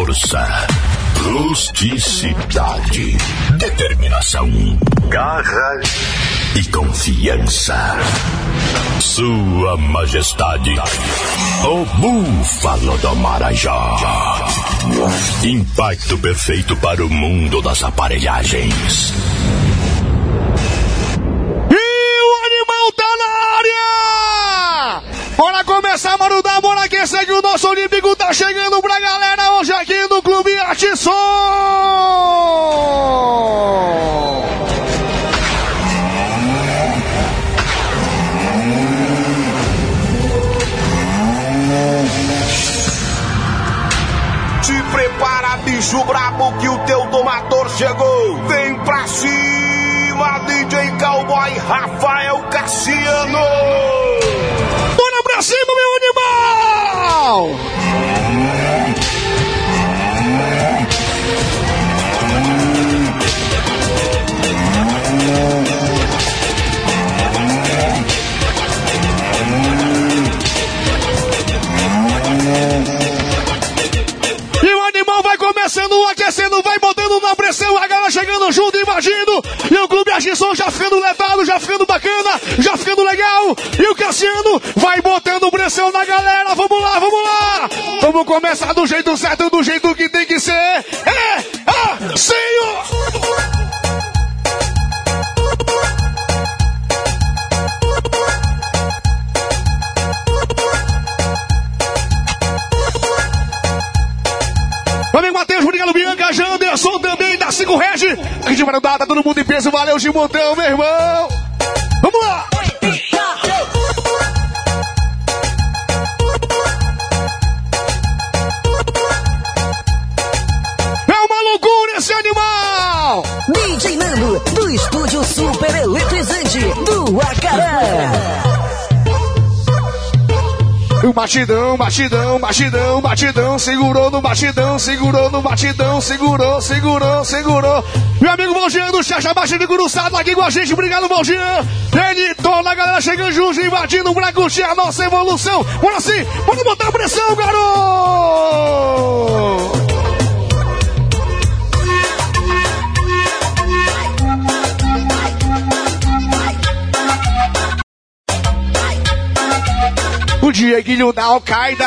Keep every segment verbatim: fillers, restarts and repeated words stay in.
força, rusticidade, determinação, garra e confiança. Sua Majestade, o Búfalo do Marajó. Impacto perfeito para o mundo das aparelhagens. Bora começar, mano, da bora aquecer que o nosso Olímpico tá chegando pra galera hoje aqui no Clube Artisson. Se prepara, bicho brabo, que o teu domador chegou. Vem pra cima, D J Cowboy Rafael Cassiano. Pra cima, meu animal! E o animal vai começando, aquecendo, vai botando na pressão, a galera chegando junto, invadindo. E o Clube Artisson já ficando levado, já ficando bacana, já ficando legal. E o Cassiano vai botando pressão na galera. Vamos lá, vamos lá. Vamos começar do jeito certo, do jeito que tem que ser. É assim, ó. Amigo Matheus, obrigado, Bianca, Janderson também, da cinco Red. A gente vai andar, tá todo mundo em peso, valeu de montão, meu irmão. Vamos lá! É uma loucura esse animal! D J Nando, do estúdio super eletrizante do Acaré. O batidão, batidão, batidão, batidão, segurou no batidão, segurou no batidão, segurou, segurou, segurou. Meu amigo Valjean do Chacha Baixinho Curuçado aqui com a gente, obrigado Valjean. Ele, toda a galera chegando junto, invadindo pra curtir a nossa evolução. Bora sim, bora botar pressão, garoto! O Dieguinho da Al-Qaeda.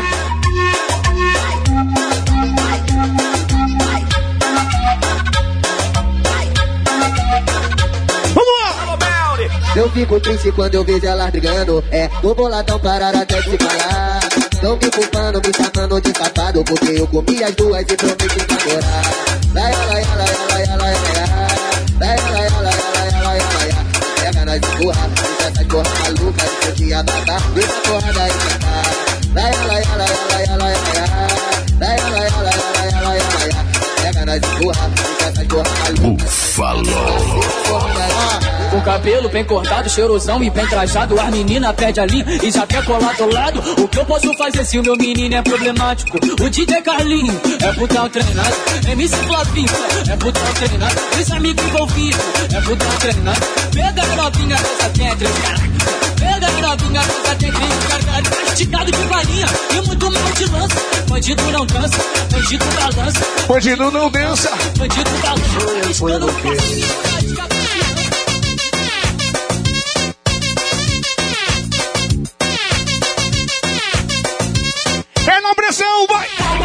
Vamos lá! Eu fico triste quando eu vejo elas brigando. É, o boladão parar até de falar. Tão me culpando, me chamando de safado, porque eu comi as duas e prometi namorar. Lai, lai, lai, lai, lai, lai, lai, lai, lai, lai, lai, pega nós e porra, deixa essas porra malucas, que eu tinha babá, deixa a porra daí cantar. Lai, lai, lai, lai, lai, lai, lai, lai, lai, lai, lai, lai, pega nós e porra, deixa essas porra malucas. Búfalo. Com cabelo bem cortado, cheirosão e bem trajado, as meninas pede a linha e já quer colar do lado. O que eu posso fazer se o meu menino é problemático? O D J Carlinho é putão treinado, M C Flavinho é putão treinado, esse amigo envolvido é putão treinado. Pega a novinha, essa tem três caras. Pega a novinha, essa tem três caras. Esticado de varinha e muito mal de lança. Bandido não dança, bandido balança. Bandido não dança. Bandido balança. Foi o quê? É na pressão, vai!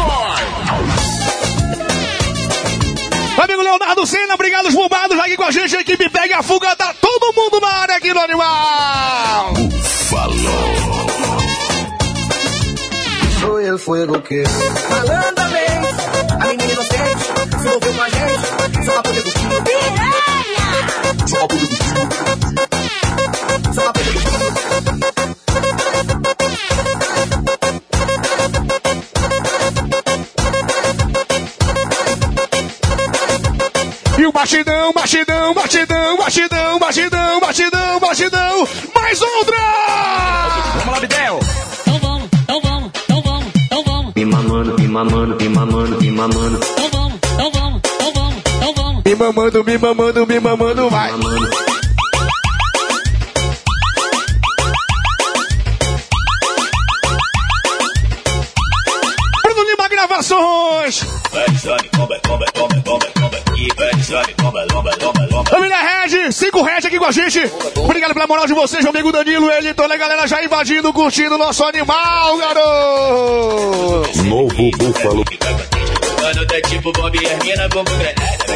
Amigo Leonardo Senna, obrigado os bombados aqui com a gente. A equipe pega a fuga, tá todo mundo na área aqui no Animal. Búfalo. Sou eu, fogo que Malandamente, a menina inocente se envolveu com a gente, só pra poder curtir. só pra poder curtir. Só pra poder curtir. E o batidão, batidão, batidão, batidão, batidão, batidão, batidão. Mais outra! Vamos lá, Bidel. Então vamos, então vamos, então vamos, então vamos. Me mamando, me mamando, me mamando, me mamando. Então vamos, então vamos, então vamos, então vamos. Me mamando, me mamando, me mamando, vai. Mamando. Gravações. Família Red, cinco Red aqui com a gente. Obrigado pela moral de vocês, meu amigo Danilo, ele, toda a galera já invadindo, curtindo o nosso animal, garoto. Novo Búfalo. Mano, tá tipo bomba e as mina bomba granada.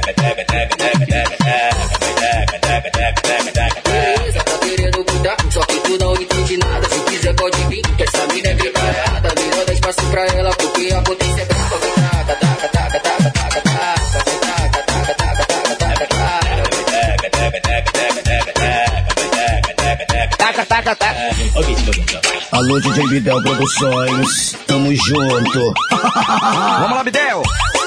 Beleza, tá querendo mudar, só que tu não entende nada. Se quiser pode vir, que essa mina é preparada. Melhor dar espaço pra ela, porque a potência é brava. Taca, taca, taca, taca, taca, taca, taca, taca, taca, taca, taca, taca. Alô, D J Bidel Produções, tamo junto. Vamos lá, Bidel.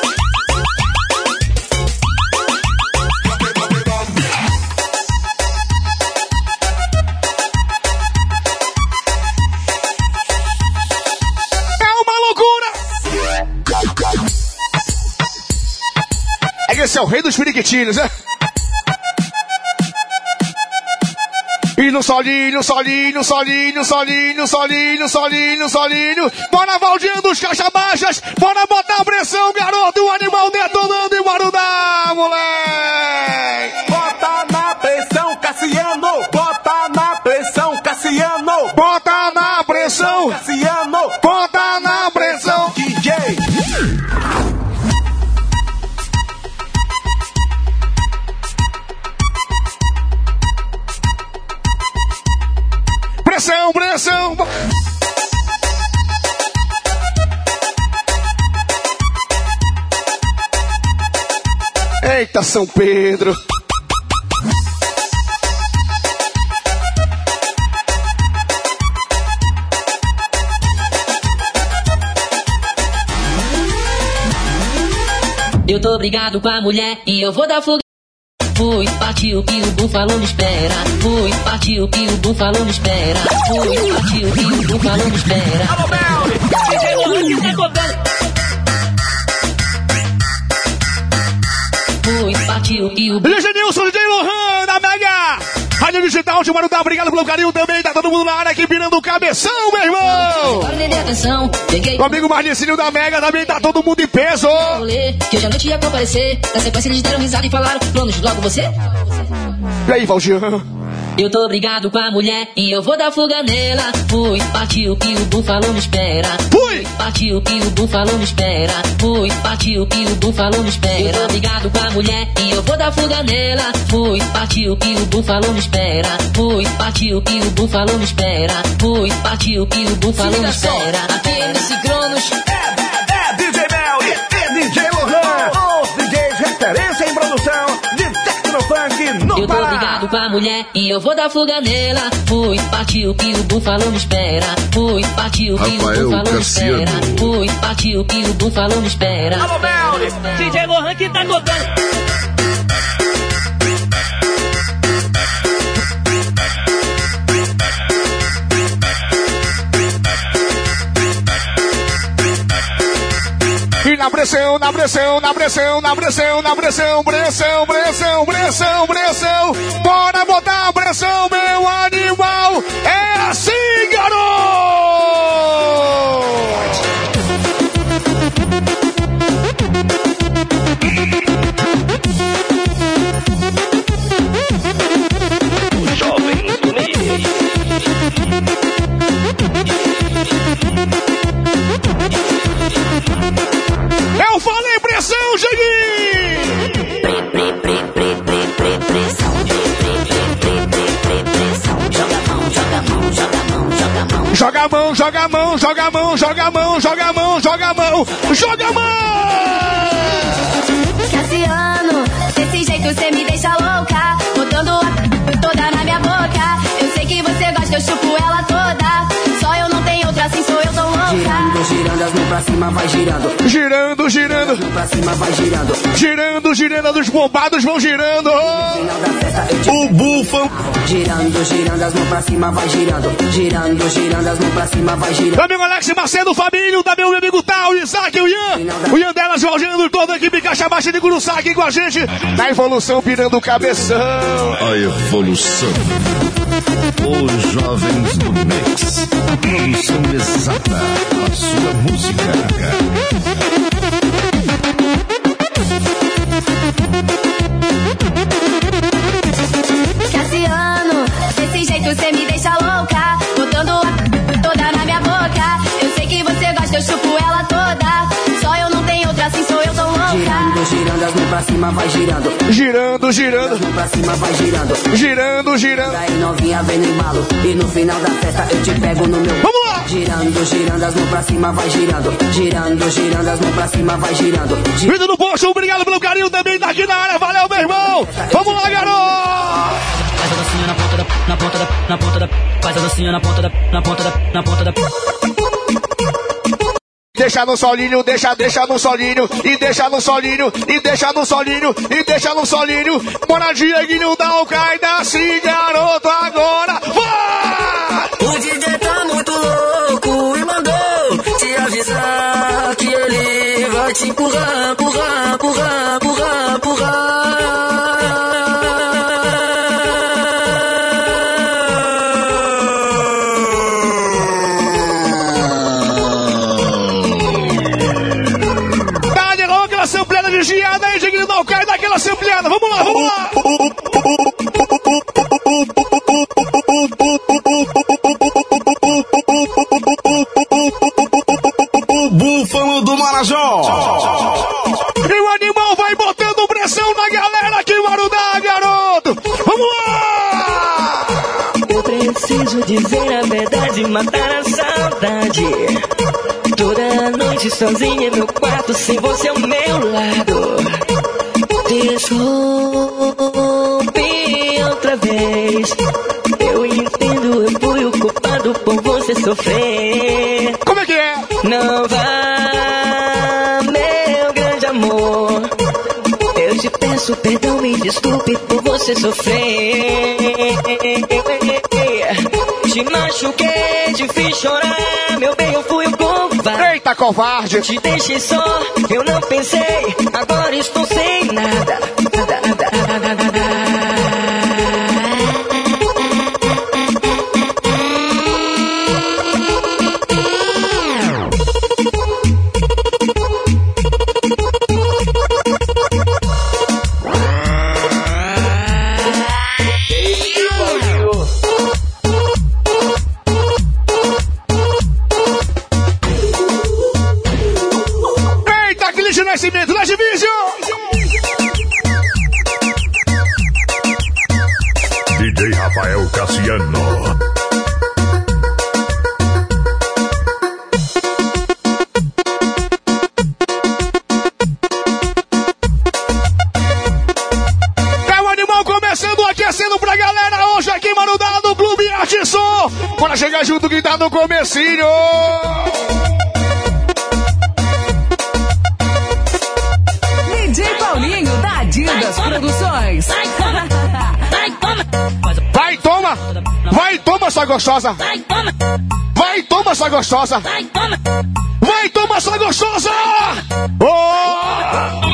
É uma loucura. É que esse é o rei dos periquitinhos, né? E no solinho, solinho, solinho, solinho, solinho, solinho, solinho. Bora valdeando os caixa baixas. Bora botar pressão, garoto. O animal detonando e barulhar, moleque. Bota na pressão, Cassiano. Bota na pressão, Cassiano. Bota na pressão. Cassiano. Bota na pressão. D J. Pressão, pressão. Eita, São Pedro. Eu tô brigado com a mulher e eu vou dar fuga. Fui, partiu que o búfalo me espera. Fui, partiu que o búfalo me espera. Fui, partiu que o búfalo me espera. Alô, Mel! D J Lohan tá cobrando. Fui, partiu que o D J Nilson, D J Lohan, da Mega Rádio Digital, de Marutá, obrigado pelo carinho também. Tá todo mundo na área aqui virando o cabeção, meu irmão. Bora vender atenção. Peguei O amigo Marnicinho da Mega também tá todo mundo em peso. o rolê, que hoje à noite ia comparecer. Na sequência eles deram risada e falaram: planos, logo você? E aí, Valdir? Eu tô brigado com a mulher e eu vou dar fuga nela. Fui, partiu que o búfalo me espera. Fui! Partiu que o búfalo me espera. Fui, partiu que o búfalo me espera. Eu tô brigado com a mulher e eu vou dar fuga nela. Fui, partiu que o búfalo me espera. Fui, partiu que o búfalo me espera. Fui, partiu que o búfalo me espera. Aqui nesse Cronos. É, é, é D J Mel e é D J Lohan. Os D Js referência em produção de Tecnofunk no Eu tô Pará. brigado com a mulher e eu vou dar fuga nela. Fui, partiu que o búfalo me espera. Fui, partiu que Rafael o búfalo me Cassiano. espera. Fui, partiu que o búfalo me espera. Alô, Mel! D J Lohan que tá cobrando. E na pressão, na pressão, na pressão, na pressão, na pressão, pressão, pressão, pressão, pressão. Bora botar a pressão, meu animal. É assim, garoto! Jovens do Eu falei pressão, Jeguinho! Pre, pre, pre, pre, pre, pre, pressão. Pre, pre, pre, pre, pre, pre, pressão. Joga a mão, joga a mão, joga a mão, joga a mão. Joga a mão, joga a mão, joga a mão, joga a mão, joga a mão, joga a mão, joga a mão! Cassiano, desse jeito cê me deixa louca, botando a toda na minha boca. Eu sei que você gosta, eu chupo ela toda. Só eu não tenho outra, assim sou eu tão louca. Girando, girando, as mãos pra cima, vai girando. Girando, girando, Mão pra cima, vai girando. girando, girando, os bombados vão girando. Final da festa, eu te O Búfalo. girando, girando, as mãos pra cima, vai girando. Girando, girando, as mãos pra cima, vai girando. Meu amigo Alex Macedo, Fabinho, também o meu amigo Tal, o Isaac, o Ian. O Ian delas, valgendo toda a equipe Caixa Baixa de Curuçá aqui com a gente. Na evolução, pirando o cabeção. A evolução. Os jovens do Mix. A produção exata. A sua música. mãos pra cima, vai girando. Girando, girando. As mãos pra cima, vai girando. Girando, girando. Aí novinha vem no embalo. E no final da festa eu te pego no meu. Vamos lá! Girando, girando, as mãos pra cima, vai girando. Girando, girando, as mãos pra cima, vai girando. Vida do posto, obrigado pelo carinho também daqui na área. Valeu, meu irmão! Vamos lá, garoto! Faz a dancinha na ponta da, na ponta da, na ponta da. Faz a dancinha na ponta da, na ponta da, na ponta da. Deixa no solinho, deixa, deixa no solinho, e deixa no solinho, e deixa no solinho, e deixa no solinho. Bora, Dieguinho da Al-Qaeda, sim, garoto, agora vai! O D J tá muito louco e mandou te avisar que ele vai te empurrar, empurrar, empurrar, empurrar, empurrar. Giada aí, Dieguinho da Al-Qaeda, aquela sampleada. Vamos lá, vamos lá! O Búfalo do Marajó. E o animal vai botando pressão na galera que marudá, garoto! Vamos lá! Eu preciso dizer a verdade, matar a saudade. Toda noite sozinha em meu quarto, sem você ao meu lado. Desculpe outra vez. Eu entendo, eu fui o culpado por você sofrer. Como é que é? Não vá, meu grande amor. Eu te peço perdão, me desculpe por você sofrer. Te machuquei, te fiz chorar, meu bem, eu fui o covarde. Eita, covarde! Te deixei só, eu não pensei, agora estou sem nada. Nada, nada, nada, nada. Nascimento, Last Vision! D J Rafael Cassiano. É o animal começando, aquecendo pra galera hoje aqui, Marudá, do Clube Arte Som. Bora chegar junto que tá no comecinho. D J Paulinho da Adidas Produções. Vai, toma! Vai, toma, sua gostosa! Vai, toma, sua gostosa! Vai, toma, sua gostosa! Oh!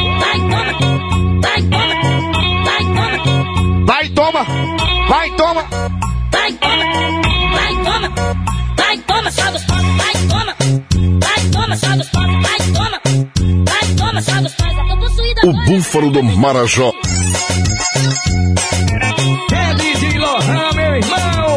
Vai, toma! Vai, toma! Vai, toma! Vai, toma! Vai, toma, sua gostosa! Vai, toma! Vai, toma, sua gostosa! Vai, toma! Vai, toma, sua gostosa! Tô possuída O agora! Búfalo do Marajó. É D J Lohan, meu irmão!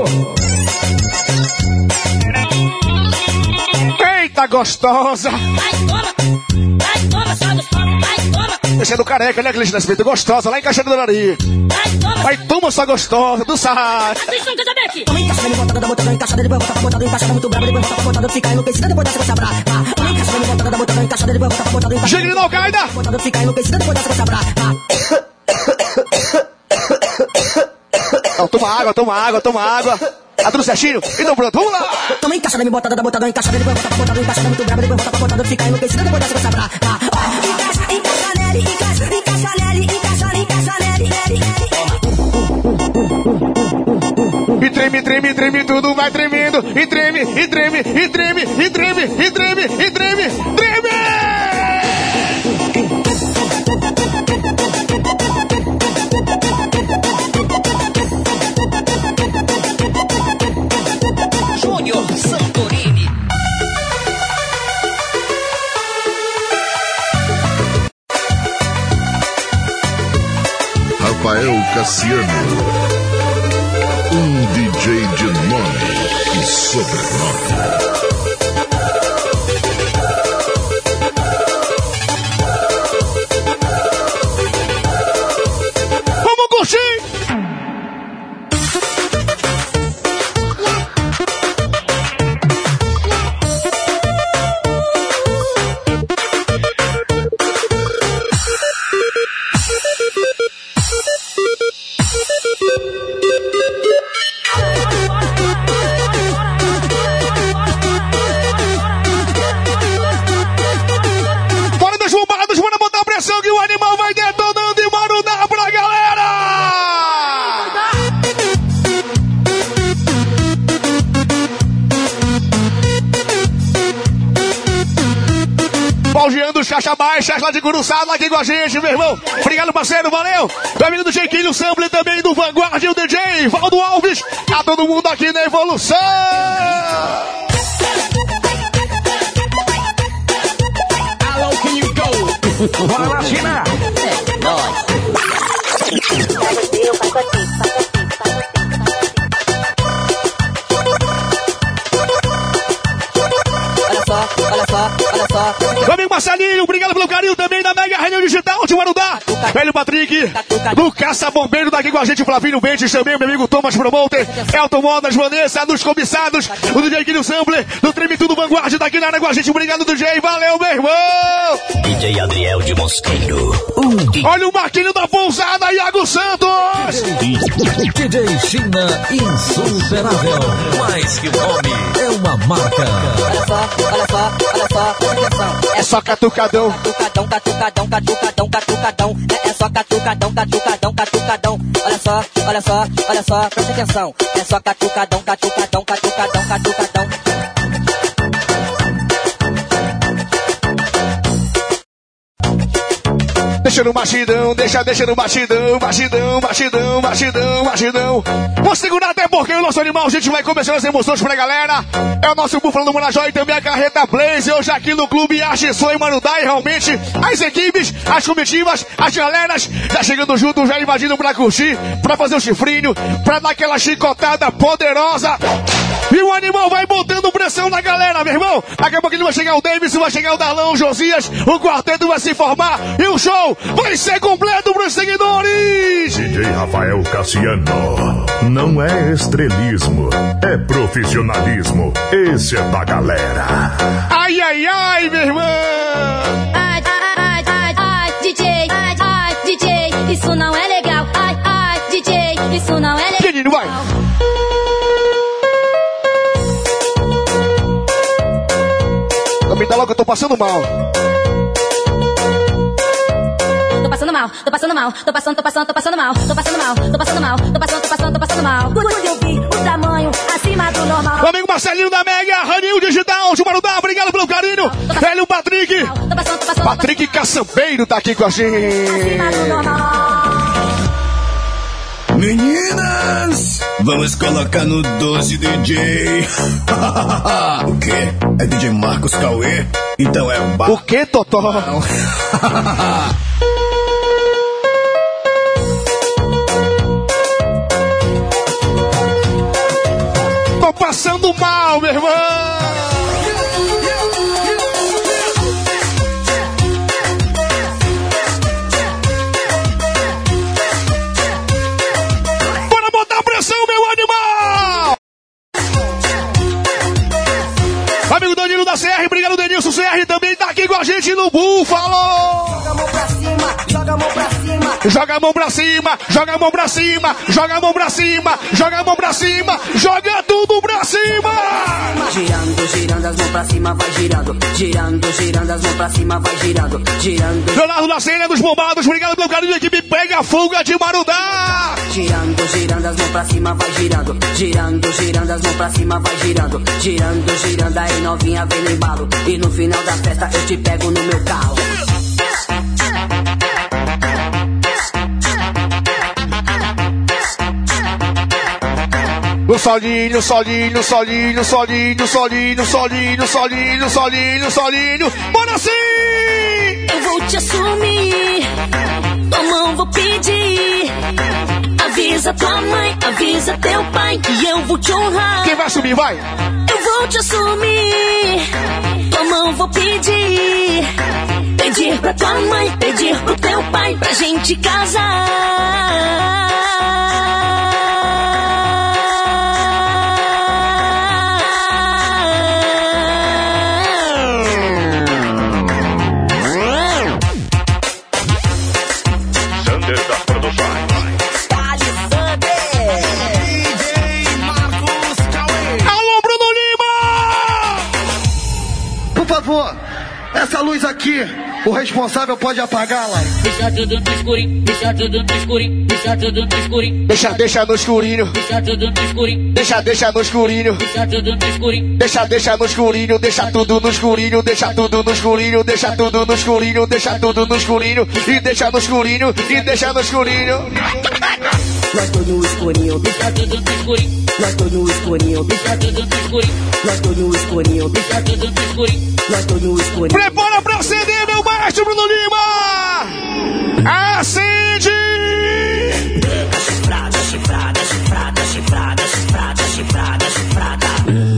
Eita, gostosa! Vai, toma! Vai, toma, sua gostosa! Vai, toma! Esse é do Careca, né, Cleiton Nascimento? Gostosa, lá em Caixa do Doraria. Vai, toma! Vai, toma, sua gostosa, do Sá. Atenção, Casabeck! Toma encaixa, ele bota da botando, encaixa dele, bota pra botando, encaixa muito bravo, depois bota pra botando, fica enlouquecida, depois dessa você brava. Toma encaixa, ele bota da botando, encaixa dele, bota pra botando, encaixa. Chega de Al-Qaeda! Botando, fica enlouquecida, depois dessa você brava. Não, toma água, toma água, toma água. Tá tudo certinho? Então pronto, vamos lá! Toma encaixa, ele bota da botando, encaixa dele, bota pra botando, encaixa muito bravo, depois bota pra botando, fica enlouquecida, depois dessa você brava. Encaixa, encaixa nele, encaixa, encaixa nele, encaixa, encaixa nele, nele. E treme, treme, treme, tudo vai tremendo. E treme, e treme, e treme, e treme, e treme, e treme, treme! Júnior Santorini. Rafael Cassiano. Um D J de nome e sobrenome. animal vai detonando e Marudá pra galera! Paugiando os caixa baixas lá de Curuçada, aqui com a gente, meu irmão. Obrigado, parceiro, valeu. Meu amigo do Jequinho Sample também, do Vanguard, o D J Valdo Alves. Tá todo mundo aqui na evolução. Hello, can you go? Bora lá, China. É nóis. Olha só, olha só. Meu amigo Marcelinho, obrigado pelo carinho também da Mega Reunião Digital de Marudá. Velho Patrick, do Caça Bombeiro, daqui com a gente, Flavinho Bentes também, meu amigo Thomas Promoter, Elton Modas, Vanessa, dos comissados, o D J Guilherme Sampler, do Treme Tudo Vanguard, daqui na área com a gente, obrigado D J, valeu meu irmão. D J Adriel de Mosqueiro. Uh, Olha o Marquinho da Pousada, Iago Santos. D J China insuperável, mais que nome, é uma marca. Olha só, olha só, olha só, presta atenção. É só catucadão. Catucadão, catucadão, catucadão, catucadão. É, é só catucadão, catucadão, catucadão. Olha só, olha só, olha só, presta atenção. É só catucadão, catucadão, catucadão, catucadão. Deixa no batidão, deixa, deixa no batidão, batidão, batidão, batidão, batidão. Vou segurar até porque o nosso animal, a gente vai começando as emoções pra galera. É o nosso Búfalo do Marajó e também a Carreta Blaze. Hoje aqui no Clube Arte Sonho Marudá e realmente as equipes, as comitivas, as galeras já chegando junto, já invadindo pra curtir, pra fazer o chifrinho, pra dar aquela chicotada poderosa. E o animal vai botando pressão na galera, meu irmão. Daqui a pouquinho vai chegar o Davidson, vai chegar o Darlão, o Josias, o quarteto vai se formar e o show vai ser completo pros seguidores. D J Rafael Cassiano. Não é estrelismo, é profissionalismo. Esse é da galera. Ai, ai, ai, meu irmão. Ai, ai, ai, ai, D J, ai, ai, D J, isso não é legal. Ai, ai, D J, isso não é legal. Menino, vai. Me dá logo, eu tô passando mal. Tô passando mal, tô passando mal, tô passando, tô passando, tô passando mal, tô passando mal, tô passando mal, tô passando, tô passando, tô passando mal. Quando eu vi o tamanho acima do normal. Meu amigo Marcelinho da Mega, Reunião Digital de Marudá, obrigado pelo carinho. Velho Patrick, tô passando, tô passando, Patrick Caçambeiro tá aqui com a gente. Meninas, vamos colocar no doze, D J. O quê? É D J Marcos Cauê? Então é ba... O quê, Totó? Tô passando mal, meu irmão. Amigo Danilo da C R, obrigado Denilson C R, também tá aqui com a gente no Búfalo. Joga a mão pra cima, joga a mão pra cima. Joga a mão pra cima, joga a mão pra cima, joga a mão pra cima, joga a mão pra cima, joga tudo pra cima. Girando, girando as mãos pra cima, vai girando. Girando, girando as mãos pra cima, vai girando. Girando. Leonardo da Cena dos Bombados, obrigado pelo carinho da equipe Pega Fuga de Marudá. Girando, girando as mãos pra cima, vai girando. Girando, girando as mãos pra cima, vai girando. Girando, girando aí novinha, vem no embalo. E no final da festa eu te pego no meu carro. O solinho, solinho, solinho, solinho, solinho, solinho, solinho, solinho, solinho. Bora sim! Eu vou te assumir, tua mão vou pedir. Avisa tua mãe, avisa teu pai que eu vou te honrar. Quem vai assumir, vai? Eu vou te assumir, tua mão vou pedir. Pedir pra tua mãe, pedir pro teu pai pra gente casar. Essa luz aqui O responsável pode apagar lá. Deixa tudo no escurinho, deixa tudo no escurinho, deixa tudo no escurinho. Deixa, deixa no escurinho. Deixa tudo no escurinho. Deixa, deixa no escurinho. Deixa tudo no escurinho. Deixa, deixa no escurinho. Deixa tudo no escurinho. Deixa tudo no escurinho. Deixa tudo no escurinho. Deixa tudo no escurinho. E deixa no escurinho. E deixa no escurinho. Nós tô no escurinho. Deixa tudo no escurinho. Nós tô no escurinho. Deixa tudo no escurinho. Nós tô no escurinho. Deixa tudo no escurinho. Nós tô no escurinho. Prepara pra acender, meu maestro Bruno Lima! Acende! Chifrada, chifrada, chifrada, chifrada, chifrada, chifrada, chifrada.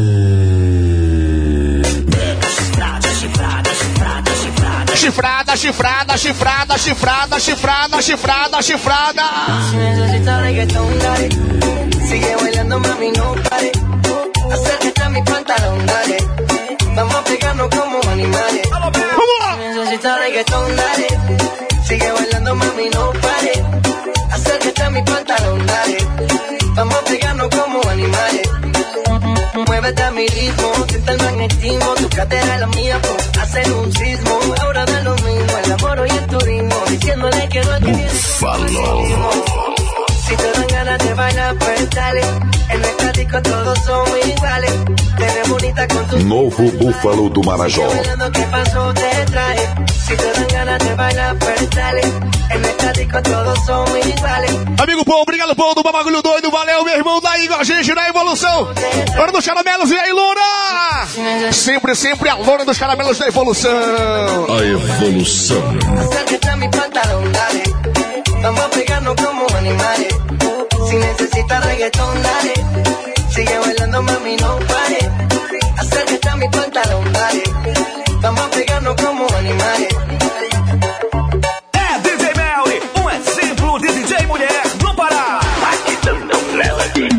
Chifrada, chifrada, chifrada, chifrada. Chifrada, chifrada, chifrada, chifrada, chifrada, chifrada, chifrada. Necesita reggaetón, dale. Sigue bailando, mami, no pare. Acércate a mi pantalón, dale. Vamos a pegarnos como animales. Necesita reggaetón, dale. Sigue bailando, mami, no pare. Acércate a mi pantalón, dale. Vamos a pegarnos como animales. Muévete a mi ritmo, siente el magnetismo. Tu cadera es la mía, pues hacen un sismo. Ahora da lo mismo, el amor y el turismo. Diciéndole que no es que Búfalo. Si te dan ganas de bailar, pues dale. En nuestra disco todos somos iguales. Te ves bonita con tu... Novo Búfalo do Marajó. ¿Qué pasó? Te traje. Si te dan ganas de bailar, pues dale. En nuestra disco todos somos iguales. Amigo Pô, obrigado Pô, do bagulho doido. Valeu, meu irmão, daí com a gente na evolução. Hora dos caramelos, e aí, Loura? Sempre, sempre a Loura dos caramelos da evolução. A evolução. Acércate a mi pantalón, dale. Vamos a pegarnos como animales. Si necesitas reggaetón, dale. Sigue bailando, mami, no pare. Acércate a mi pantalón, dale. Vamos a pegarnos como animales. É D J Melly, um exemplo de D J mulher no Pará. Aqui não leva aqui.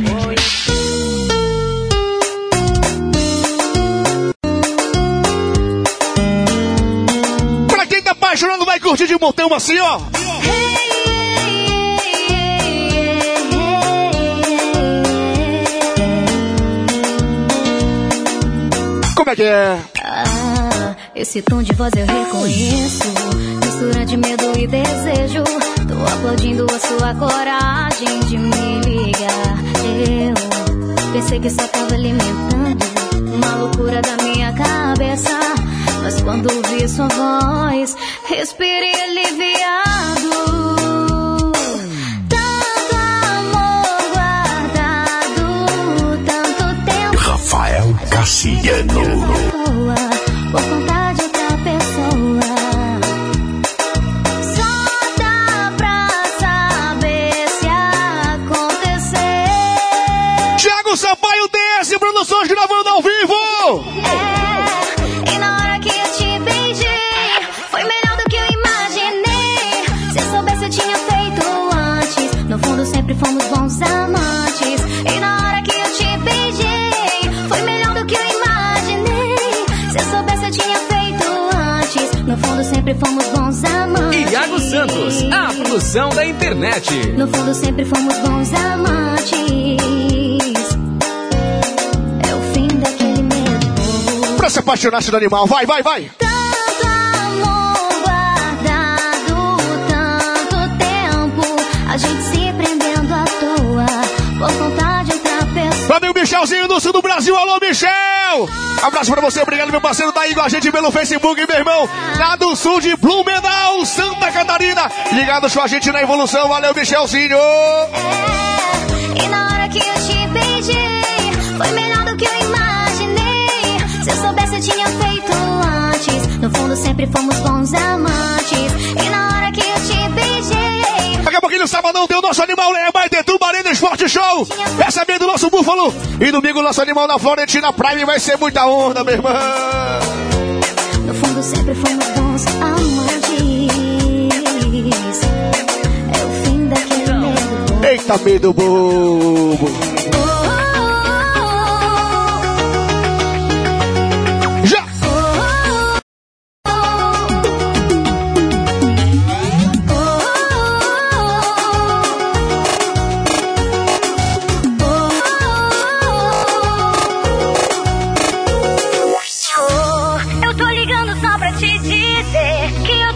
Pra quem tá apaixonado, vai curtir de montão assim, ó. Como é que é? Ah, esse tom de voz eu reconheço. Mistura de medo e desejo. Tô aplaudindo a sua coragem de me ligar. Eu pensei que só tava alimentando uma loucura da minha cabeça. Mas quando ouvi sua voz, respirei aliviado. Tanto amor guardado, tanto tempo. Rafael Cassiano. Por conta de outra pessoa. Só dá pra saber se acontecer. Thiago Sampaio desce, Bruno Sons gravando ao vivo. É, e na hora que eu te beijei, foi melhor do que eu imaginei. Se eu soubesse eu tinha feito antes. No fundo sempre fomos bons amantes. E na hora que eu te beijei, foi melhor do que eu imaginei. Se eu soubesse eu tinha feito antes. No fundo sempre fomos bons amantes. Iago Santos, a produção da internet. No fundo sempre fomos bons amantes. É o fim daquele medo. Pra se apaixonar do animal, vai, vai, vai. Tanto amor guardado, tanto tempo, a gente se prendendo à toa, por conta de outra pessoa. Pra meu Michelzinho do sul do Brasil, alô Michel! Abraço pra você, obrigado meu parceiro, tá aí com a gente pelo Facebook, meu irmão, lá do sul de Blumenau, Santa Catarina, ligados com a gente na evolução, valeu Michelzinho! É, e na hora que eu te beijei, foi melhor do que eu imaginei. Se eu soubesse eu tinha feito antes. No fundo sempre fomos bons amantes. E na hora que eu te beijei, daqui a pouquinho, sabadão, tem o nosso animal Leia, vai ter Tubarina Esporte Show, recebendo o nosso Búfalo. E domingo, o nosso animal na Florentina Prime, vai ser muita onda, meu irmão. No fundo sempre fomos bons amantes. É o fim daquele medo. Eita, medo bobo. Já! Eu tô ligando só pra te dizer que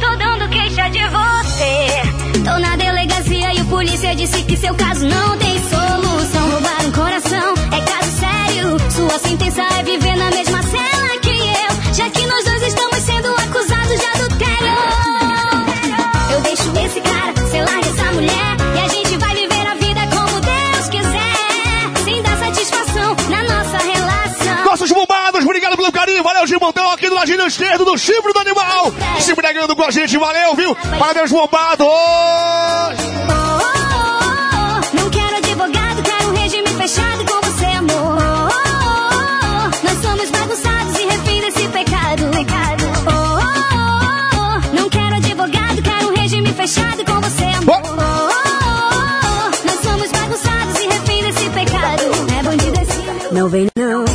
disse que seu caso não tem solução. Roubar um coração é caso sério. Sua sentença é viver na mesma cela que eu, já que nós dois estamos sendo acusados de adultério. Eu deixo esse cara, cê larga essa mulher, e a gente vai viver a vida como Deus quiser, sem dar satisfação na nossa relação. Nossos bombados, obrigado pelo carinho, valeu, Gilmontão, aqui do ladinho esquerdo do chifre do animal, se bregando com a gente, valeu, viu? Parabéns, bombados! Oh, oh, oh, não quero advogado, quero um regime fechado com você, amor. Oh, oh, oh, nós somos bagunçados e refém desse pecado. Oh, oh, oh, não quero advogado, quero um regime fechado com você, amor. Oh, oh, oh, nós somos bagunçados e refém desse pecado. É bandido assim, não vem não.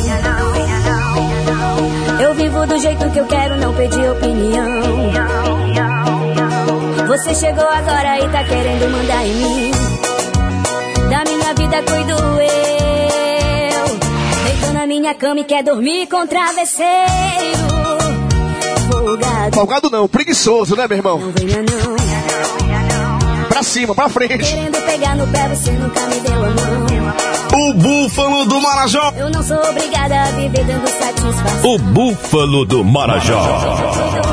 Eu vivo do jeito que eu quero, não pedi opinião. Você chegou agora e tá querendo mandar em mim. Da minha vida cuido eu. Deitou na minha cama e quer dormir com travesseiro. Folgado. Folgado não, preguiçoso, né, meu irmão? Não venha não. Pra cima, pra frente. Querendo pegar no pé, você nunca me deu a mão. O Búfalo do Marajó. Eu não sou obrigada a viver dando satisfação. O Búfalo do Marajó.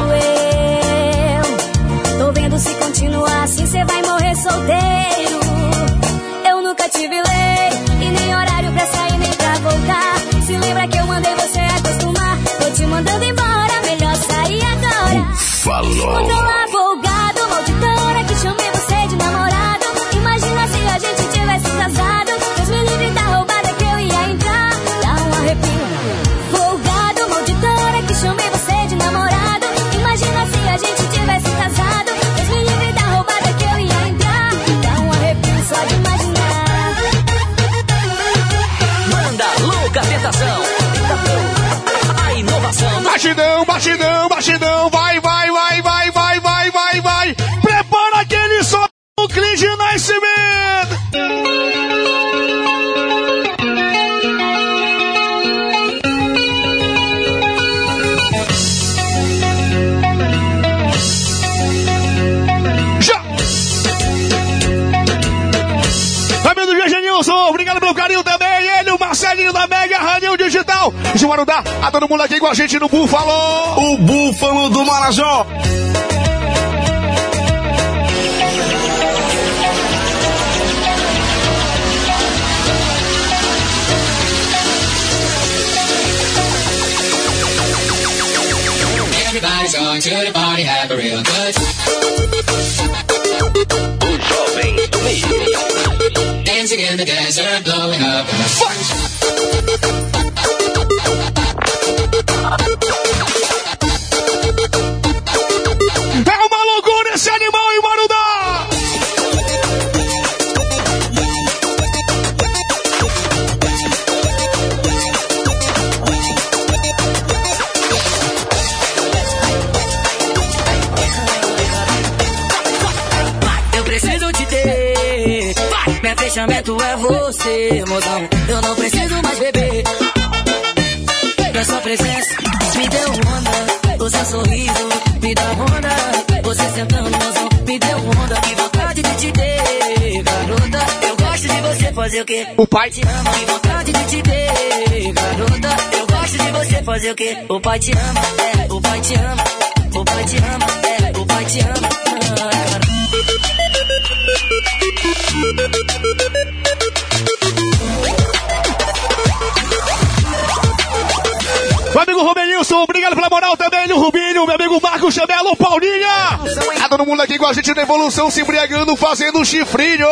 Tô vendo se continuar assim, cê vai morrer solteiro. Eu nunca tive lei, e nem horário pra sair, nem pra voltar. Se lembra que eu mandei você acostumar. Tô te mandando embora, melhor sair agora. Falou. Controlar, folgado, malditora, que chamei você de namorado. Imagina se a gente tivesse casado. Deus me livre da roubada que eu ia entrar. Dá um arrepio. Folgado, malditora, que chamei você de namorado. Imagina se a gente tivesse casado. Deus me livre da roubada que eu ia entrar. Dá um arrepio só de imaginar. Manda louca tentação. A inovação. Batidão, batidão, batidão. Vai, vai, vai, vai, vai, vai, vai, vai. Prepara aquele som do Cris de Nascimento. Amigo do Genilson, obrigado pelo carinho também. Ele, o Marcelinho da Mega Rádio Digital. De Marudá, a todo mundo aqui com a gente no Búfalo. O Búfalo do Marajó. Everybody's going to the party, have a real good O Jovem Mix. dancing in the desert, blowing up in the sun. É uma loucura esse animal em Marudá. Eu preciso te ter. Meu fechamento é você, mozão. Eu não preciso mais beber. Da sua presença me deu onda. O seu sorriso me dá onda. Você sentando, mozão, me deu onda. Que vontade de te ter, garota. Eu gosto de você fazer o quê? O pai te ama. Que vontade de te ter, garota. Eu gosto de você fazer o quê? O pai te ama, é, o pai te ama. O pai te ama, é, o pai te ama. Ah, meu amigo Rubenilson, obrigado pela moral também, o Rubinho, meu amigo Marcos Chamelo, Paulinha. Tá todo mundo aqui com a gente na evolução, se embriagando, fazendo chifrinho.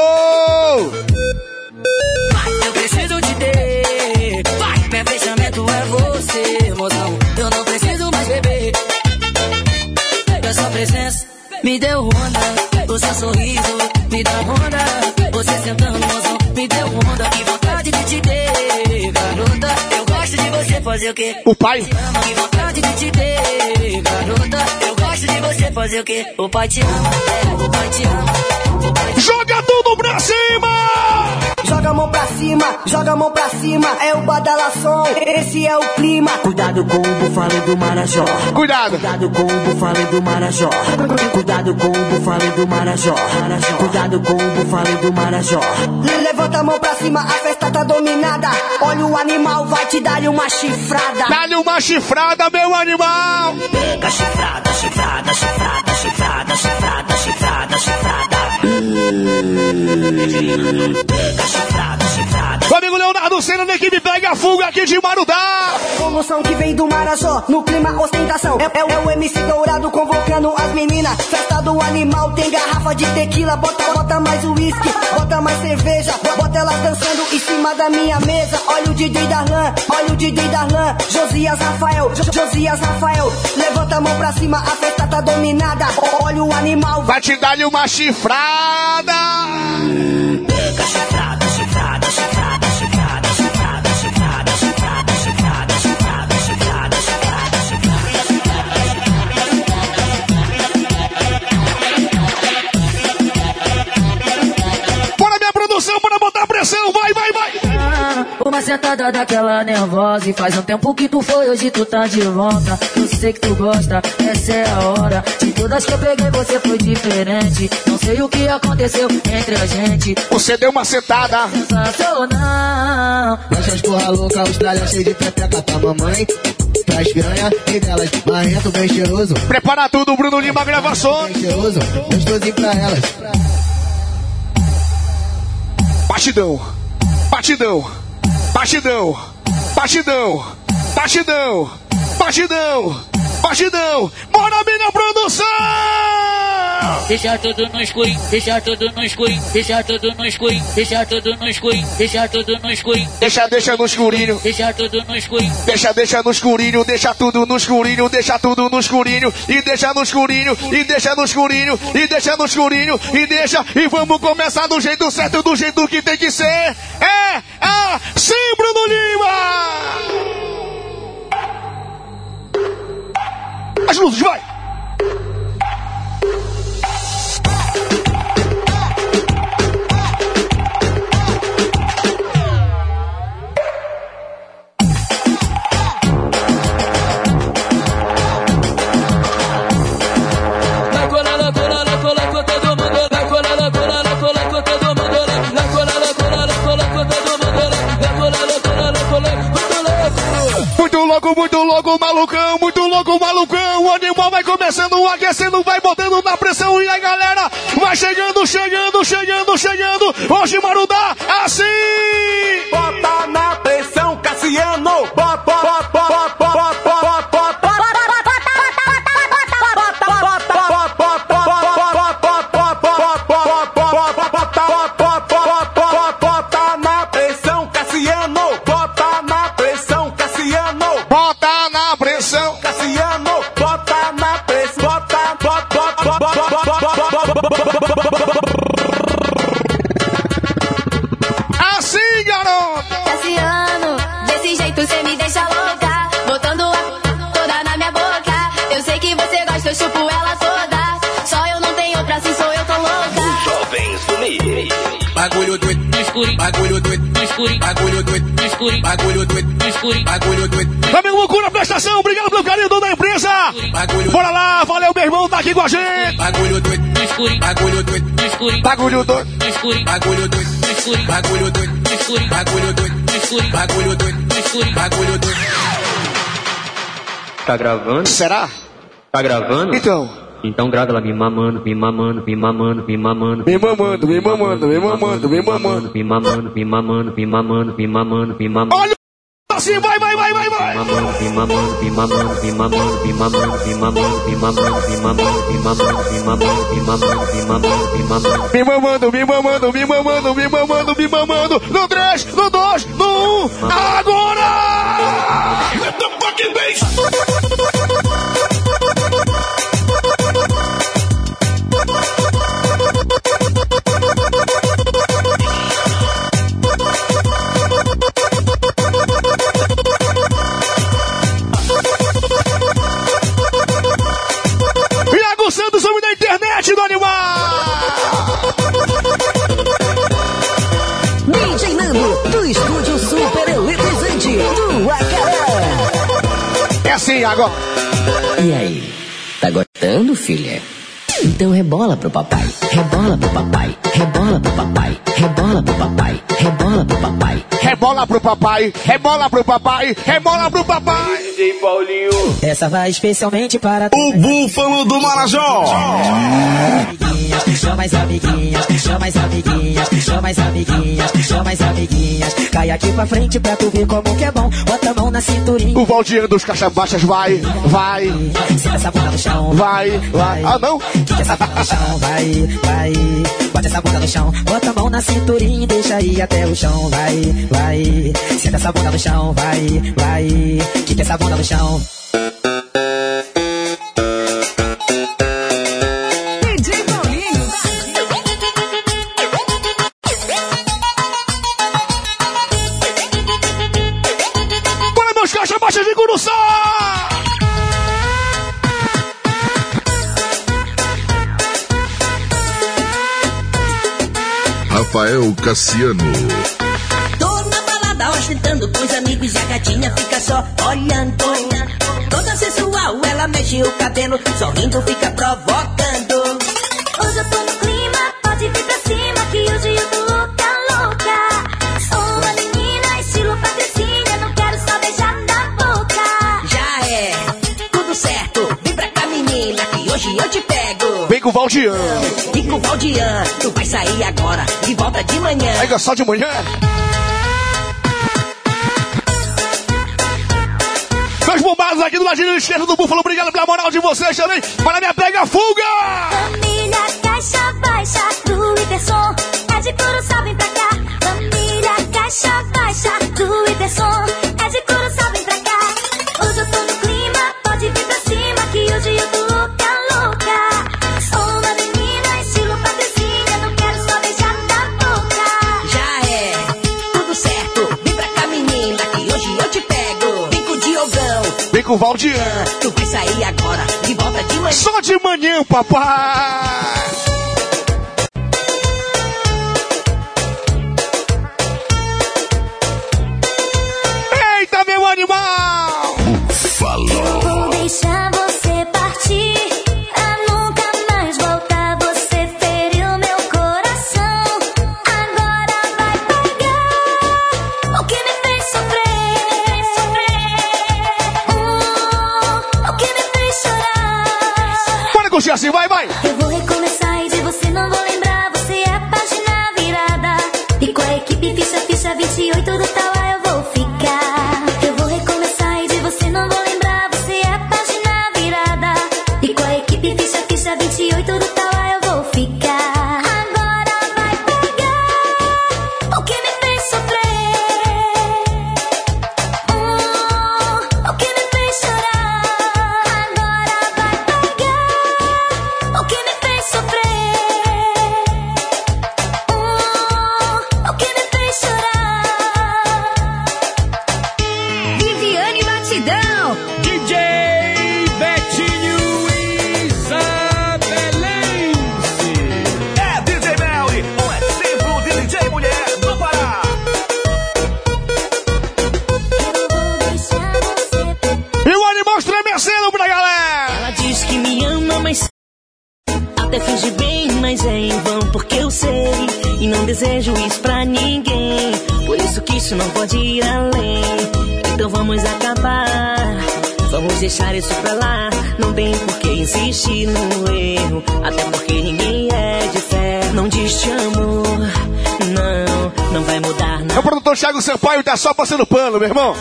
Eu preciso te ter. Meu fechamento é você, mozão. Eu não preciso mais beber. Da sua presença me deu onda. O seu sorriso me dá onda. Você sentando, mozão, me deu onda. Que vontade de te ter, garota. Eu gosto de você fazer o quê? O pai te ama. Que vontade de te ter, garota. Eu gosto de você fazer o quê? O pai te ama, é, o pai te ama. O pai te ama. Joga tudo pra cima! joga a mão pra cima, joga a mão pra cima. É o badalação, esse é o clima. Cuidado com o bufalo do Marajó. Cuidado. Cuidado com o bufalo do Marajó. Cuidado com o bufalo do Marajó. Cuidado com o bufalo do Marajó. Levanta a mão pra cima, a festa tá dominada. Olha o animal, vai te dar uma chifrada. Dá-lhe uma chifrada, meu animal. Pega chifrada, chifrada, chifrada, chifrada, chifrada, chifrada, chifrada. Pega chifrada, chifrada. O amigo Leonardo Senna da equipe Pega a Fuga aqui de Marudá. Promoção que vem do Marajó, no clima ostentação. É, é, é o M C Dourado convocando as meninas. Festa do animal, tem garrafa de tequila. Bota, bota mais uísque, bota mais cerveja. Bota elas dançando em cima da minha mesa. Olha o D J Darlan, olha o D J Darlan. Josias Rafael, Jo- Josias Rafael. Levanta a mão pra cima, a festa tá dominada. Olha o animal, vai te dar-lhe uma chifrada. Pega chifrada, chifrada, chifrada, chifrada, chifrada, chifrada, chifrada, chifrada, chifrada, chifrada, chifrada, chifrada. Bora minha produção, bora botar pressão, vai, vai, vai. Uma sentada daquela nervosa. E faz um tempo que tu foi, hoje tu tá de volta. Eu sei que tu gosta, essa é a hora. De todas que eu peguei você foi diferente. Não sei o que aconteceu entre a gente. Você deu uma sentada sensacional. Essas porra louca, Austrália cheia de pepeca pra mamãe. Traz piranha e delas, marrento bem cheiroso. Prepara tudo, Bruno Lima, gravações. Bem cheiroso, gostosinho pra elas. Batidão, batidão, batidão, batidão, batidão, batidão, batidão. Bora, minha produção! Deixa tudo no escurinho, deixa tudo no escurinho, deixa tudo no escurinho, deixa tudo no escurinho, deixa tudo no escurinho. Deixa, deixa no escurinho. Deixa tudo no escurinho. Deixa, deixa no escurinho, deixa tudo no escurinho, deixa tudo no escurinho, e deixa no escurinho, e deixa no escurinho, e deixa no escurinho, e deixa, e vamos começar do jeito certo, do jeito que tem que ser. É assim, Bruno Lima! As luzes, vai! Muito louco, malucão, muito louco, malucão. O animal vai começando, aquecendo, vai botando na pressão. E a galera vai chegando, chegando, chegando, chegando. Hoje Marudá, assim. Bota na pressão, Cassiano. Bota, bota, bota, bota, bota, bota. Bota na pressão, Cassiano. Bota na pressão, Cassiano. Bota na pressão, Cassiano. Bota na pressão. Bota, bota, bota, bota. Assim, garoto. Cassiano, desse jeito cê me deixa louca. Botando a toda na minha boca. Eu sei que você gosta, eu chupo ela toda. Só eu não tenho outra, assim sou eu tão louca. Jovens do Mix. Bagulho doido no escurinho, bagulho doido no escurinho, bagulho doido no escurinho, bagulho doido no escurinho, bagulho doido. Amigo Loucura Prestação, obrigado pelo carinho da empresa. Bagulho. Bora lá, valeu meu irmão, tá aqui com a gente. Bagulho doido no escurinho, bagulho doido no escurinho, Bagulho doido no escurinho, bagulho doido no escurinho, bagulho doido no escurinho, bagulho doido no escurinho, bagulho doido no escurinho, bagulho doido. Tá gravando? Será? Tá gravando? Então. Então grava ela me mamando, me mamando, me mamando, me mamando. Me mamando, me mamando, me mamando, me mamando. Me mamando, me mamando, me mamando, me mamando, me mamando. Olha assim, vai, vai, vai, vai, vai. Me mamando, me mamando, me mamando, me mamando, me mamando, me mamando, me mamando, me mamando, me mamando, me mamando, me mamando, me mamando, me mamando. Me mamando, me mamando, me mamando, me mamando, me mamando. No três, no dois, no um. Agora! Let the fucking bass! Iago Santos, homem da internet do animal! D J Tem água. E aí, tá gostando, filha? Então rebola pro papai, rebola pro papai, rebola pro papai, rebola pro papai, rebola pro papai. Rebola pro papai, rebola pro papai, rebola pro papai. D J Paulinho. Essa vai especialmente para o Búfalo do Marajó. Chama as amiguinhas, chama as amiguinhas, chama as amiguinhas, chama as amiguinhas. Cai aqui pra frente pra tu ver como que é bom. Bota a mão na cinturinha. O Valdir dos Caixa Baixas vai, vai. Senta essa bunda no chão. Vai, vai. Ah, não? Quica essa bunda no chão, vai, vai. Bota essa bunda no chão. Bota a mão na cinturinha e deixa ir até o chão. Vai, vai. Senta essa bunda no chão, vai, vai. Quica essa bunda no chão. De Curuçá! Rafael Cassiano. Tô na balada ostentando com os amigos e a gatinha fica só olhando. Toda sensual, ela mexe o cabelo, sorrindo fica provocando. Hoje eu tô no clima, pode vir pra cima que hoje eu tô louca, louca. Sou uma menina estilo patricinha, não quero só beijar na boca. Já é, tudo certo, vem pra cá menina que hoje eu te pego. Vem com o Valdian. Vem com o Valdian, tu vai sair agora e volta de manhã. Pega só de manhã. Meus bombados aqui do ladinho esquerdo do Búfalo, obrigado pela moral de vocês também. Para minha pega fuga! Família Caixa Baixa do Iberson, é de Curuçá, vem pra cá. Família Caixa Baixa do Iberson, é de Curuçá, vem pra cá. Hoje eu tô no clima, pode vir pra cima que hoje eu tô louca, louca. Sou uma menina estilo patricinha, não quero só beijar na boca. Já é, tudo certo, vem pra cá menina que hoje eu te pego. Vem com o Diogão, vem com o Valdian. Tu vai sair agora e volta de manhã. Só de manhã, papai. Eita, meu animal. Búfalo. Eu vou deixar você partir, a nunca mais voltar. Você feriu meu coração, agora vai pagar o que me fez sofrer, uh, o que me fez chorar. Bora curtir assim, vai, vai. Eu vou recomeçar e de você não vou lembrar. Você é a página virada, e com a equipe ficha, ficha vinte e oito do tal eu vou ficar. Eu vou recomeçar e de você não vou lembrar. Você é a página virada, e com a equipe ficha, ficha vinte e oito do tal eu vou ficar. Agora vai pagar o que me fez sofrer, uh, o que me fez chorar. Agora vai pagar o que me fez sofrer, uh, o que me fez chorar. Viviane Batidão, D J Betinho Isabelense. É D J Melly, um exemplo de D J mulher no Pará. E o animal estremecendo pra galera. Ela diz que me ama, mas até finge bem, mas é em vão, porque eu sei e não desejo isso pra ninguém. Por isso que isso não pode ir além. Então vamos acabar, vamos deixar isso pra lá. Não tem por que insistir no erro, até porque ninguém é de fé. Não diz te amo, não, não vai mudar nada. É o produtor Thiago Sampaio, tá só passando pano, meu irmão.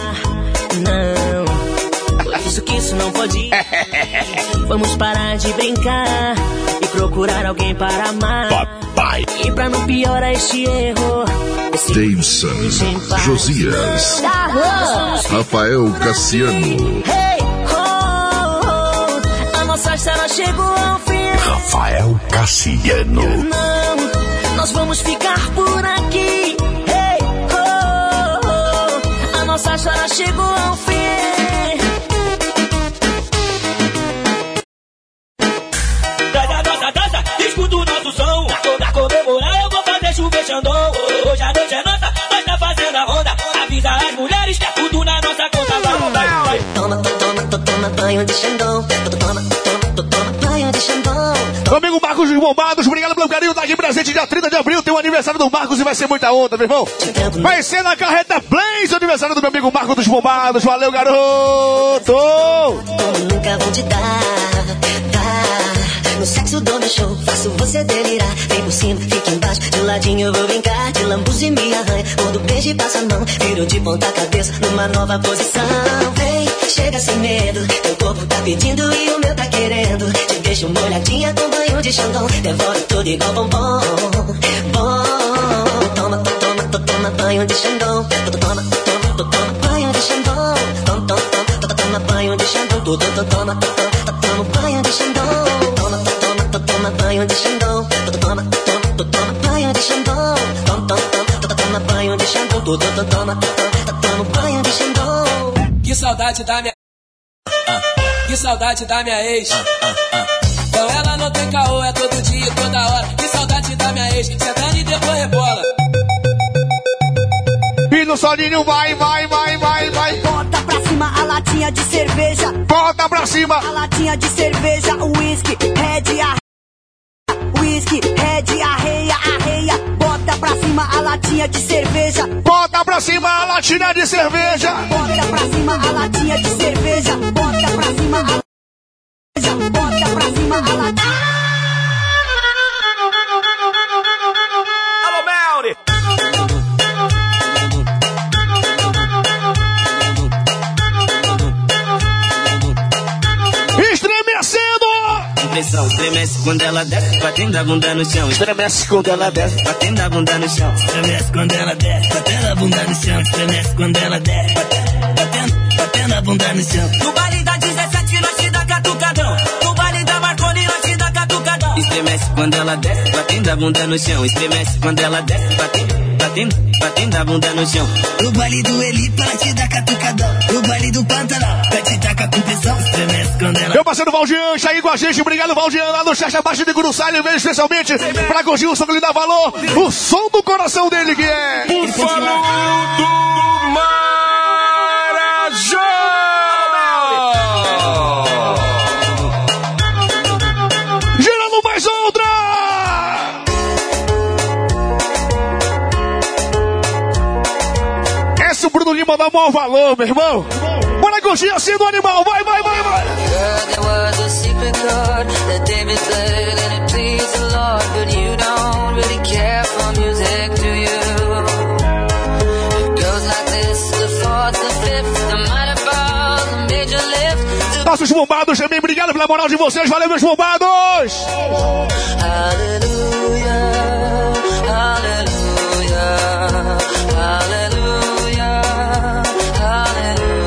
Não, por isso que isso não pode ir. Vamos parar de brincar e procurar alguém para amar. Papai. E pra não piorar este erro, Davidson, Josias, Rafael Cassiano. Hey, oh, oh, a nossa história chegou ao fim. Rafael Cassiano. Não, nós vamos ficar por aqui. Hey, oh, oh, a nossa história chegou ao fim. Dança, dança, dança, escuta o nosso som. Pra comemorar eu vou fazer chover Xandão. Hoje a noite é nossa, nós tá fazendo a ronda. Avisa as mulheres que é tudo na nossa conta. Vai, vai, vai. Toma, toma, toma, toma, banho de Xandão. Tu toma, toma, tu toma banho de Xandão. Meu amigo Marcos dos Bombados, obrigado pelo carinho, tá aqui presente dia trinta de abril, tem o aniversário do Marcos e vai ser muita onda, meu irmão. Vai ser na Carreta Blaze, o aniversário do meu amigo Marcos dos Bombados, valeu, garoto! Como nunca vou te dar, dar. No sexo dou meu show, faço você delirar. Vem por cima, fica embaixo, de ladinho eu vou brincar. De lambuze me arranha, quando beijo e passa a mão. Viro de ponta cabeça, numa nova posição. Vem, chega sem medo, teu corpo tá pedindo e o meu tá querendo. Te deixo molhadinha com banho de Xandão. Devoro tudo igual bombom, bom. Toma, toma, toma, toma banho de Xandão. Toma, toma, toma banho de Xandão. Toma, toma, toma, toma banho de Xandão. Toma, toma, toma banho de Xandão. Toma, toma, toma banho de Xandão. Toma, toma, toma banho de Xandão. Toma, toma, toma banho de Xandão. Toma, toma, toma banho de Xandão. Que saudade da minha... Que saudade da minha ex. Com ela não tem caô, é todo dia, toda hora. Que saudade da minha ex, sentando e depois rebola. E no solinho vai, vai, vai, vai, vai. Bota pra cima a latinha de cerveja. Bota pra cima a latinha de cerveja. Whisky, red, a... Whisky, red, arreia, arreia. Bota pra cima a latinha de cerveja. Bota pra cima a latinha de cerveja. Bota pra cima a latinha de cerveja. Bota pra cima a... Bota pra cima a latinha. Alô, Melri! Estremecendo! Impressão, estremece quando ela desce, batendo a bunda no chão. Estremece quando ela desce, batendo a bunda no chão. Estremece quando ela desce, batendo a bunda no chão. Estremece quando ela desce, batendo, batendo, batendo a bunda no chão. No baile da dezessete nós te dá catucadão. No baile da Marconi nós te dá catucadão. Estremece quando ela desce, batendo a bunda no chão. Estremece quando ela desce, batendo, batendo, batendo a bunda no chão. No baile do Eli ela te dá catucadão. No baile do Pantanal vai te tacar com pressão. Estremece quando ela... Meu parceiro Valdian, tá aí com a gente, obrigado Valdian, lá no chat abaixo de Curuçalho, veio especialmente pra curtir o som que lhe dá valor, o som do coração dele que é... Búfalo do Marajó! Girando mais outra! Esse o Bruno Lima dá maior valor, meu irmão. Bora curtir assim do animal, vai, vai, vai, vai. There was a secret chord that David played and it pleased the Lord, but you don't really care for music, do you? It goes like this, the fourth, the fifth, the minor fall, the major lift. Nossos bombados também, obrigado pela moral de vocês, valeu meus bombados! Aleluia, aleluia, aleluia, aleluia.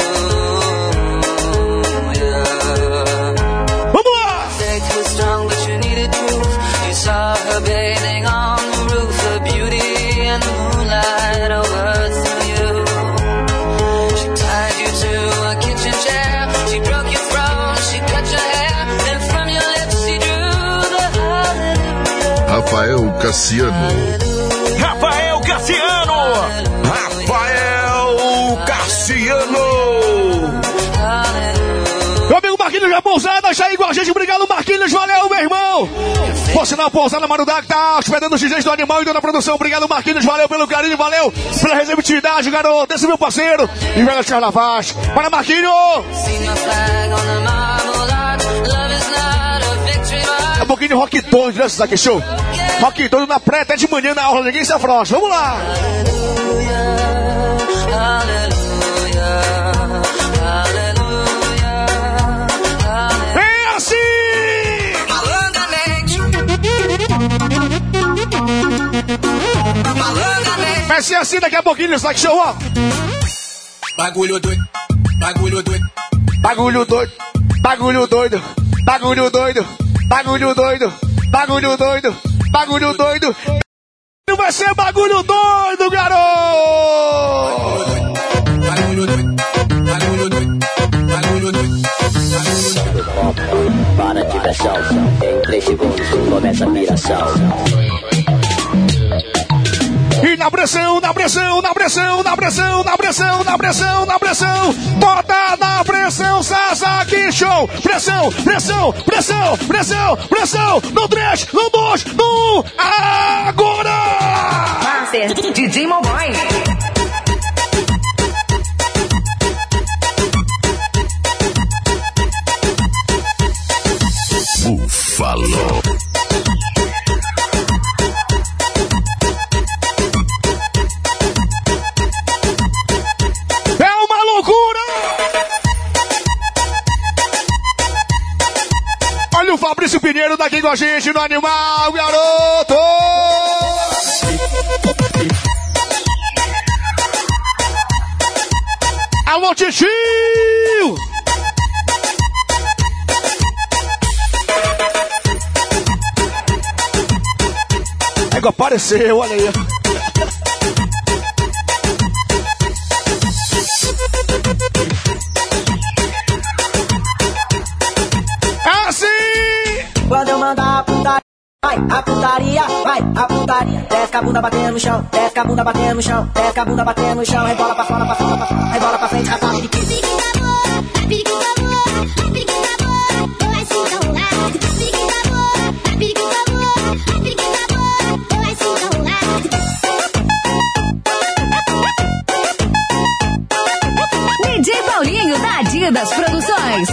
Vamos lá! Faith was strong, but you needed proof. You saw her bathing on the roof, the beauty and the moonlight overthrew you. She tied you to a kitchen chair, she broke your throne, she cut your hair, and from your lips she drew the hallelujah. Rafael Cassiano. Rafael Cassiano! Rafael Cassiano! Meu amigo Marquinhos da Pousada, está aí com a gente, obrigado Marquinhos, valeu meu irmão! Por sinal, Pousada Marudá que tá hospedando os D Js do Animal e toda a produção, obrigado Marquinhos, valeu pelo carinho, valeu pela receptividade, garoto, esse meu parceiro, e velho Carnavaz, para Marquinhos! É um pouquinho de rock todo, né, Saki Show? Rock todo na pré, até de manhã na aula, ninguém se afrouxa, vamos lá! Aleluia, aleluia, aleluia, aleluia. É assim! Vai ser assim daqui a pouquinho, Saki Show, ó! Bagulho doido, bagulho doido, bagulho doido, bagulho doido, bagulho doido, bagulho doido, bagulho doido, bagulho doido. Vai ser bagulho doido, garoto! bagulho doido, bagulho doido, bagulho doido. Para a diversão, em três segundos começa a piração. E na pressão, na pressão, na pressão, na pressão, na pressão, na pressão, na pressão. Bota na pressão, Sasaki Show. Pressão, pressão, pressão, pressão, pressão. No três, no dois, no um. Agora! Master D J Monboy. Búfalo. É uma loucura! Olha o Fabrício Pinheiro daqui com a gente no Animal, garoto! Alô, Titio! Égua apareceu, olha aí. Assim! Quando eu mandar a putaria, vai, a putaria, vai, a putaria. Desce a bunda batendo no chão, desce a bunda batendo no chão, desce a bunda batendo no chão, rebola pra fora, pra fora, pra fora, rebola pra frente, raspada de piso. D J Paulinho da Adidas Produções.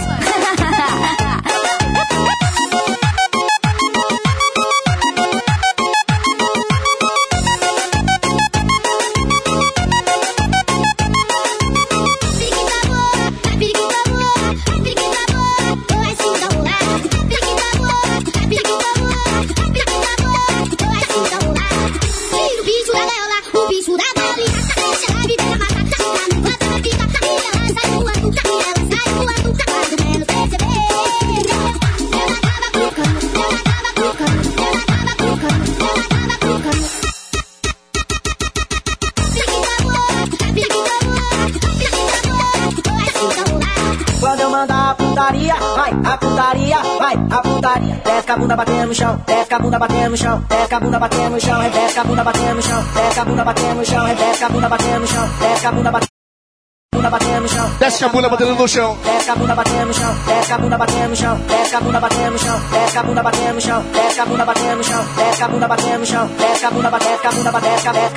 Desce a bunda batendo no chão, desce a bunda batendo no chão, desce a bunda batendo no chão, desce a bunda batendo no chão, desce a bunda batendo no chão, desce a bunda batendo no chão, desce a bunda batendo no chão, desce a bunda batendo no chão, desce a bunda batendo no chão, desce a bunda batendo no chão, desce a bunda batendo no chão, desce a bunda batendo no chão, desce a bunda batendo no chão, desce a bunda batendo no chão, desce a bunda batendo, desce a bunda batendo, desce a bunda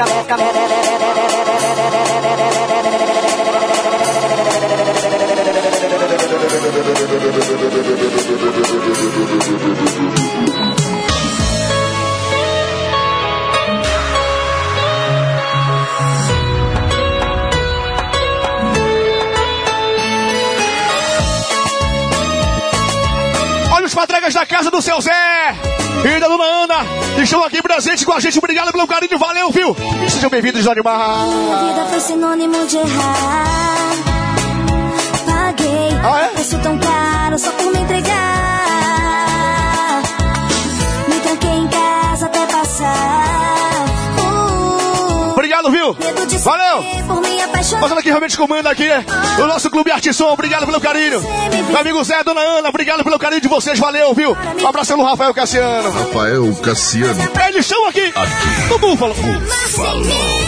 Olha os patragas da casa do seu Zé e da dona Ana estão aqui presentes com a gente. Obrigado pelo carinho, valeu, viu? Sejam bem-vindos no Animal. Minha vida foi sinônimo de errar. Paguei ah, é? preço tão caro só por me entregar. Me tranquei em casa até passar. Uh, Obrigado, viu? Valeu! Passando aqui realmente comanda aqui o nosso Clube Artisson. Obrigado pelo carinho. Meu amigo Zé, dona Ana, obrigado pelo carinho de vocês. Valeu, viu? Um abraço no Rafael Cassiano. Rafael Cassiano. Eles estão aqui. aqui. No Búfalo. Búfalo.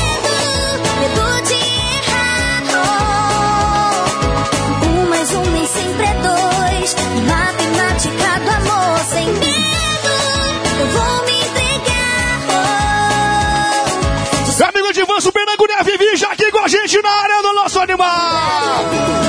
Um mais um nem sempre é dois. Matemática do amor sem medo. Eu vou me entregar. Meu amigo Divanço Penango Vivi já aqui com a gente na área do nosso Animal.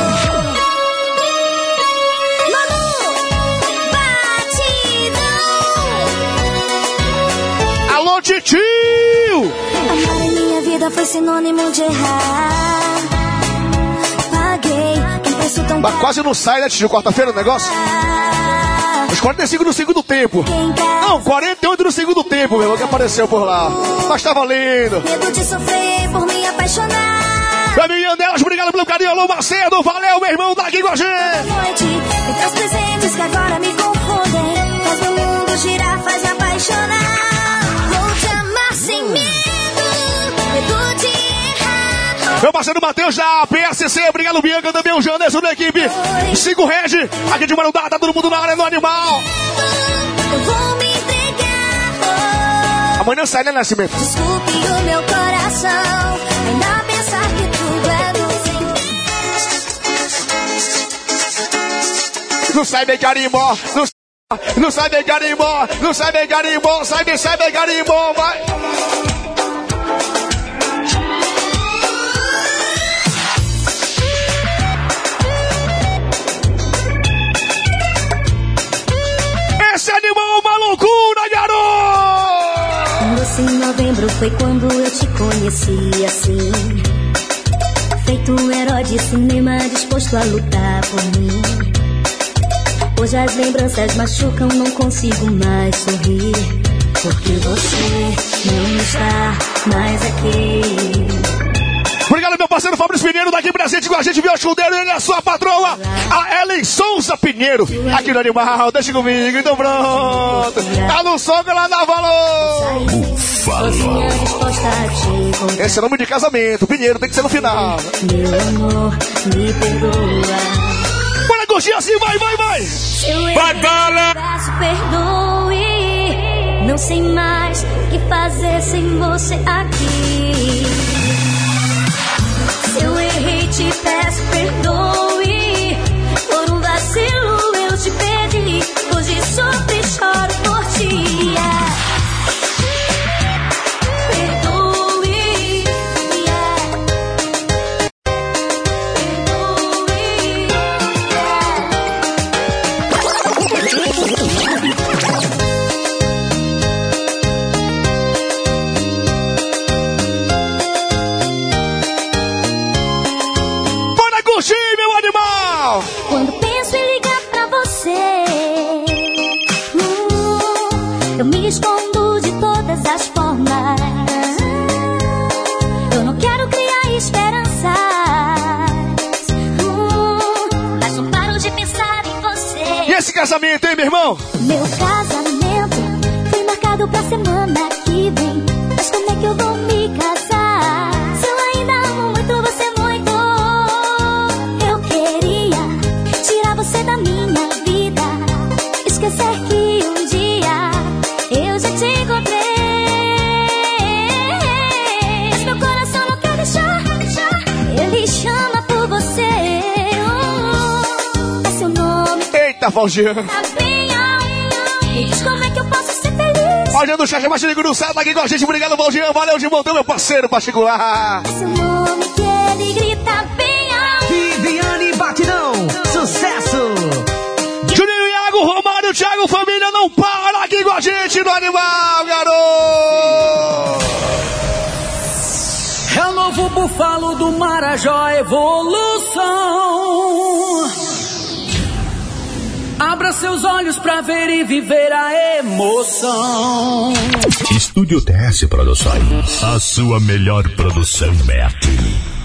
Alô, titio! Amar em minha vida foi sinônimo de errar. Paguei um preço tão Mas quase não sai, né, titio? Quarta-feira o negócio? Os quarenta e cinco no segundo tempo. Não, quarenta e oito no segundo tempo, meu irmão, que apareceu por lá. Mas tá valendo. Medo de sofrer por me apaixonar. Meu amigo Andelas, obrigado pelo carinho. Alô, Macedo, valeu, meu irmão, tá aqui com a gente. Noite, entre os presentes que agora me confundem. Faz meu mundo girar, faz me apaixonar. Vou te amar sem medo, medo de errar. Meu parceiro Matheus da P S C, obrigado, Bianca, também o Janderson da equipe. Cinco Regi, aqui de Marudá, tá todo mundo na área do Animal. Eu vou me entregar. Amanhã não sai, né, Nascimento? Desculpe o meu coração, ainda pensar que tudo é doce. Não sai bem carimbó, não, não sai bem carimbó, não sai bem carimbó, sai bem, sai bem carimbó, vai. Esse animal é uma loucura, garoto! Doce em novembro foi quando eu te conheci assim, feito um herói de cinema disposto a lutar por mim. Hoje as lembranças machucam, não consigo mais sorrir, porque você não está mais aqui. Obrigado, meu parceiro Fabrício Pinheiro, daqui presente com a gente, viu, Escudeiro, ele é a sua patroa, a Ellen Souza Pinheiro, aqui no Animal, deixa comigo, então pronto. Tá no som que ela dá valor. Sozinha disposta a te encontrar. Esse é o nome de casamento, Pinheiro, tem que ser no final. Meu amor, me perdoa. Bora curtir assim, vai, vai, vai. Vai, Dala! Peço perdoe, não sei mais o que fazer sem você aqui. Se eu errei, te peço perdoe, por um vacilo eu te perdi, hoje sofro e choro por ti. Yeah. Perdoe, yeah. Quando penso em ligar pra você, hum, eu me escondo de todas as formas. Eu não quero criar esperanças, hum, mas não paro de pensar em você. E esse casamento, hein, meu irmão? Meu casamento foi marcado pra semana que vem, mas como é que eu vou me casar? Se eu ainda amo muito você muito, você da minha vida, esquecer que um dia eu já te encontrei. Mas meu coração não quer deixar, ele chama por você. Oh, é seu nome. Eita, Valjean. Tá bem, me diz como é que eu posso ser feliz. Valjean do Charge Machine Cruzado tá aqui com a gente. Obrigado, Valjean. Valeu de montão, meu parceiro particular. É seu nome que ele grita bem alto. Viviane Batidão, sucesso! Juninho, Iago, Romário, Thiago, família, não para aqui com a gente no Animal, garoto! É o novo búfalo do Marajó, evolução. Abra seus olhos pra ver e viver a emoção. Estúdio T S Produções. A sua melhor produção é aqui.